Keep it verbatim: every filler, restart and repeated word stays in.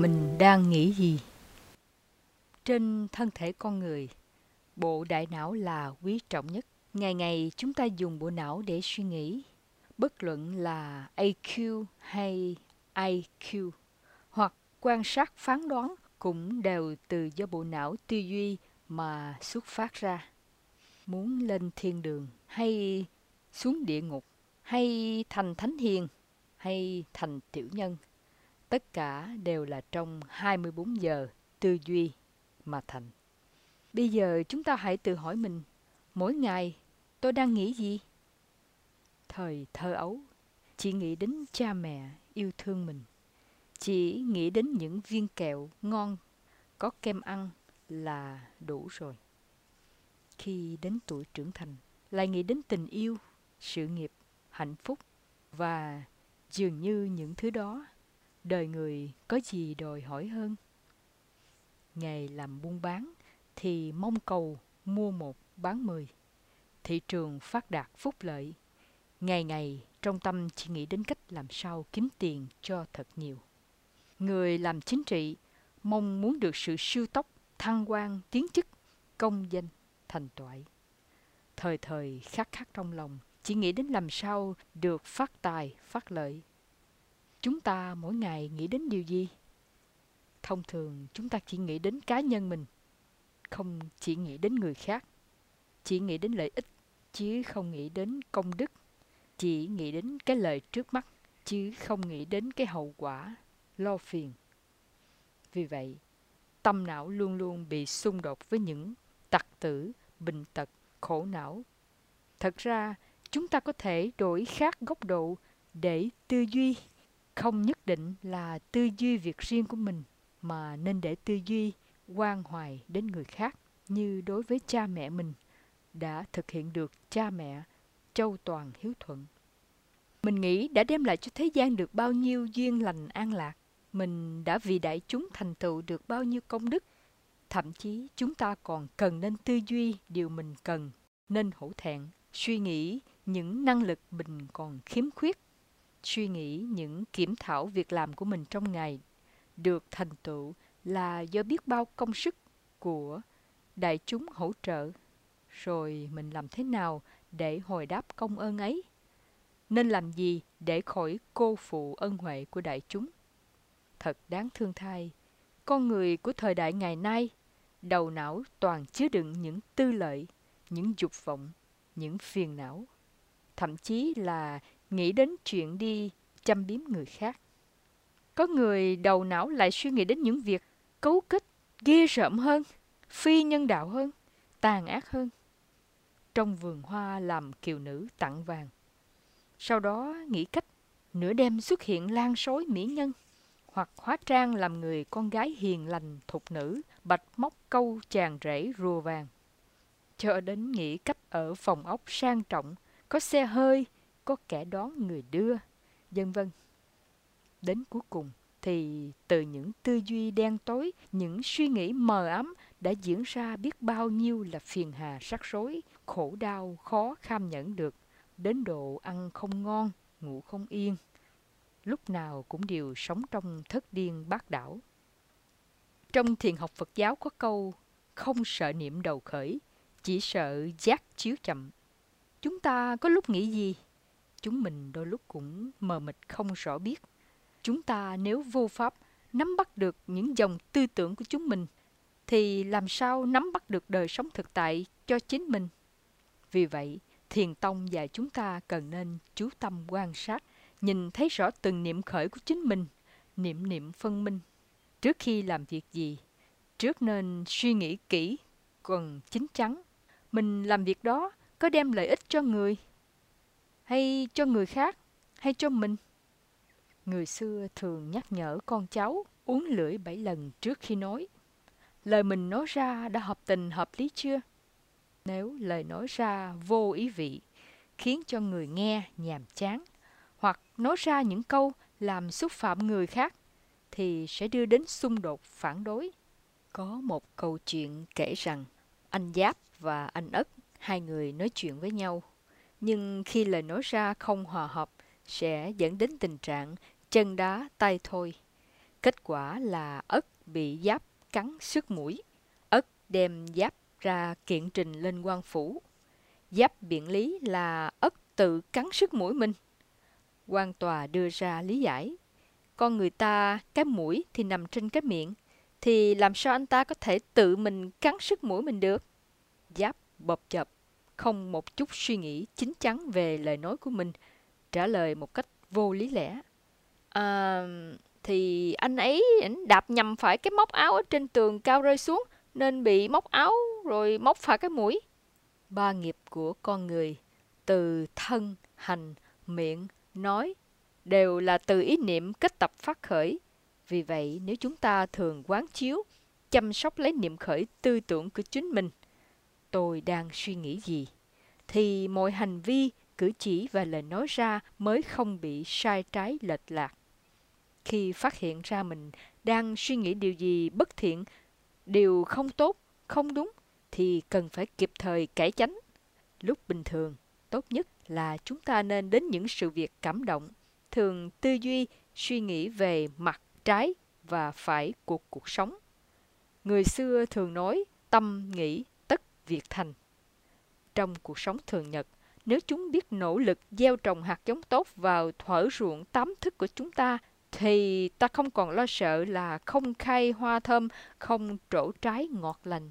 mình đang nghĩ gì? Trên thân thể con người, bộ đại não là quý trọng nhất. Ngày ngày chúng ta dùng bộ não để suy nghĩ, bất luận là a quy hay i kiu, hoặc quan sát phán đoán cũng đều từ do bộ não tư duy mà xuất phát ra. Muốn lên thiên đường hay xuống địa ngục, hay thành thánh hiền, hay thành tiểu nhân, tất cả đều là trong hai mươi bốn giờ tư duy mà thành. Bây giờ chúng ta hãy tự hỏi mình, mỗi ngày tôi đang nghĩ gì? Thời thơ ấu, chỉ nghĩ đến cha mẹ yêu thương mình, chỉ nghĩ đến những viên kẹo ngon, có kem ăn là đủ rồi. Khi đến tuổi trưởng thành, lại nghĩ đến tình yêu, sự nghiệp, hạnh phúc, và dường như những thứ đó, đời người có gì đòi hỏi hơn. Nghề làm buôn bán thì mong cầu mua một bán mười. Thị trường phát đạt phúc lợi. Ngày ngày trong tâm chỉ nghĩ đến cách làm sao kiếm tiền cho thật nhiều. Người làm chính trị mong muốn được sự siêu tốc, thăng quan, tiến chức, công danh, thành toại. Thời thời khắc khắc trong lòng chỉ nghĩ đến làm sao được phát tài, phát lợi. Chúng ta mỗi ngày nghĩ đến điều gì? Thông thường chúng ta chỉ nghĩ đến cá nhân mình, không chỉ nghĩ đến người khác, chỉ nghĩ đến lợi ích, chứ không nghĩ đến công đức, chỉ nghĩ đến cái lợi trước mắt, chứ không nghĩ đến cái hậu quả, lo phiền. Vì vậy, tâm não luôn luôn bị xung đột với những tật tử, bệnh tật, khổ não. Thật ra, chúng ta có thể đổi khác góc độ để tư duy, không nhất định là tư duy việc riêng của mình, mà nên để tư duy quan hoài đến người khác, như đối với cha mẹ mình đã thực hiện được cha mẹ châu toàn hiếu thuận. Mình nghĩ đã đem lại cho thế gian được bao nhiêu duyên lành an lạc, mình đã vì đại chúng thành tựu được bao nhiêu công đức. Thậm chí chúng ta còn cần nên tư duy điều mình cần, nên hổ thẹn, suy nghĩ những năng lực mình còn khiếm khuyết, suy nghĩ những kiểm thảo việc làm của mình trong ngày được thành tựu là do biết bao công sức của đại chúng hỗ trợ, rồi mình làm thế nào để hồi đáp công ơn ấy? Nên làm gì để khỏi cô phụ ân huệ của đại chúng? Thật đáng thương thay, con người của thời đại ngày nay, đầu não toàn chứa đựng những tư lợi, những dục vọng, những phiền não, thậm chí là nghĩ đến chuyện đi châm biếm người khác. Có người đầu não lại suy nghĩ đến những việc cấu kết ghê rợn hơn, phi nhân đạo hơn, tàn ác hơn. Trong vườn hoa làm kiều nữ tặng vàng, sau đó nghĩ cách nửa đêm xuất hiện lan sói mỹ nhân, hoặc hóa trang làm người con gái hiền lành thục nữ, bạch móc câu chàng rể rùa vàng, cho đến nghĩ cách ở phòng ốc sang trọng, có xe hơi, có kẻ đón người đưa, vân vân. Đến cuối cùng thì từ những tư duy đen tối, những suy nghĩ mờ ám đã diễn ra biết bao nhiêu là phiền hà rắc rối, khổ đau khó kham nhẫn được, đến độ ăn không ngon, ngủ không yên, lúc nào cũng đều sống trong thất điên bát đảo. Trong thiền học Phật giáo có câu không sợ niệm đầu khởi, chỉ sợ giác chiếu chậm. Chúng ta có lúc nghĩ gì? Chúng mình đôi lúc cũng mờ mịt không rõ biết. Chúng ta nếu vô pháp nắm bắt được những dòng tư tưởng của chúng mình, thì làm sao nắm bắt được đời sống thực tại cho chính mình? Vì vậy, Thiền tông dạy chúng ta cần nên chú tâm quan sát, nhìn thấy rõ từng niệm khởi của chính mình, niệm niệm phân minh. Trước khi làm việc gì, trước nên suy nghĩ kỹ, còn chín chắn. Mình làm việc đó có đem lợi ích cho người, hay cho người khác, hay cho mình? Người xưa thường nhắc nhở con cháu uống lưỡi bảy lần trước khi nói. Lời mình nói ra đã hợp tình hợp lý chưa? Nếu lời nói ra vô ý vị, khiến cho người nghe nhàm chán, hoặc nói ra những câu làm xúc phạm người khác, thì sẽ đưa đến xung đột phản đối. Có một câu chuyện kể rằng, anh Giáp và anh Ất, hai người nói chuyện với nhau, nhưng khi lời nói ra không hòa hợp, sẽ dẫn đến tình trạng chân đá tay thôi. Kết quả là ất bị giáp cắn sứt mũi. Ất đem giáp ra kiện trình lên quan phủ. Giáp biện lý là ất tự cắn sứt mũi mình. Quan tòa đưa ra lý giải. Con người ta, cái mũi thì nằm trên cái miệng, thì làm sao anh ta có thể tự mình cắn sứt mũi mình được? Giáp bộp chộp, không một chút suy nghĩ chín chắn về lời nói của mình, trả lời một cách vô lý lẽ. À, thì anh ấy ảnh đạp nhầm phải cái móc áo ở trên tường cao rơi xuống, nên bị móc áo rồi móc phải cái mũi. Ba nghiệp của con người, từ thân, hành, miệng, nói, đều là từ ý niệm kết tập phát khởi. Vì vậy, nếu chúng ta thường quán chiếu, chăm sóc lấy niệm khởi tư tưởng của chính mình, tôi đang suy nghĩ gì, thì mọi hành vi, cử chỉ và lời nói ra mới không bị sai trái lệch lạc. Khi phát hiện ra mình đang suy nghĩ điều gì bất thiện, điều không tốt, không đúng, thì cần phải kịp thời cải chánh. Lúc bình thường, tốt nhất là chúng ta nên đến những sự việc cảm động, thường tư duy, suy nghĩ về mặt trái và phải của cuộc sống. Người xưa thường nói tâm nghĩ tất việc thành. Trong cuộc sống thường nhật, nếu chúng biết nỗ lực gieo trồng hạt giống tốt vào thuở ruộng tám thức của chúng ta, thì ta không còn lo sợ là không khai hoa thơm, không trổ trái ngọt lành.